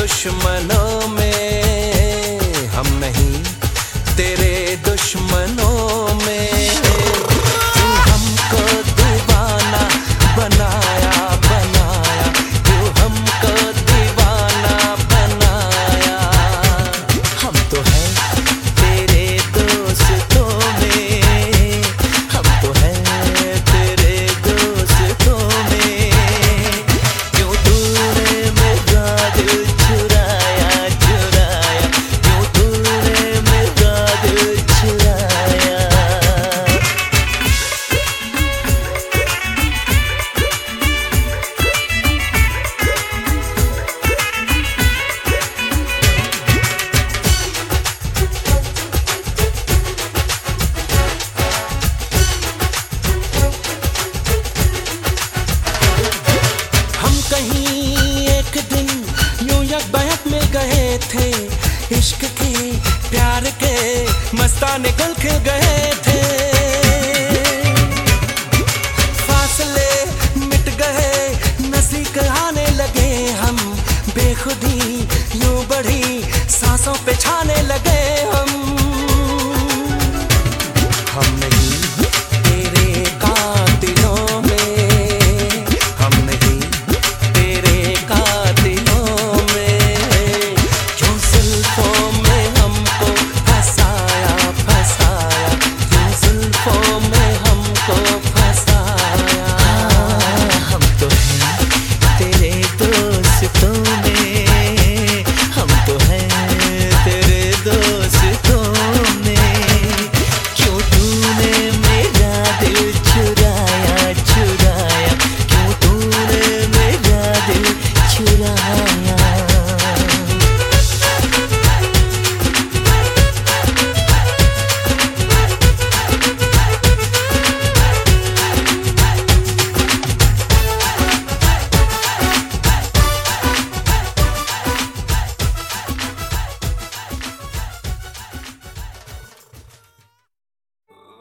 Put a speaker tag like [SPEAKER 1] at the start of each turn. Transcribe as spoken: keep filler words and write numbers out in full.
[SPEAKER 1] दुश्मनों में, हम नहीं तेरे दुश्मनों में। तू हमको दीवाना बनाया बनाया, तू हमको दीवाना बनाया। हम तो हैं तेरे दोस्तों में, हम तो हैं तेरे दोस्तों में। क्यों तूने मेरा दिल चुराया चुराया, क्यों तूने मेरा दिल चुराया। हम कहीं एक दिन न्यूयॉर्क बैत में गए थे, इश्क के प्यार के मस्ताने गुल खिल गए थे। फासले मिट गए, नजदीक आने लगे हम, बेखुदी यूं बढ़ी सांसों पे छाने लगे हम। हम नहीं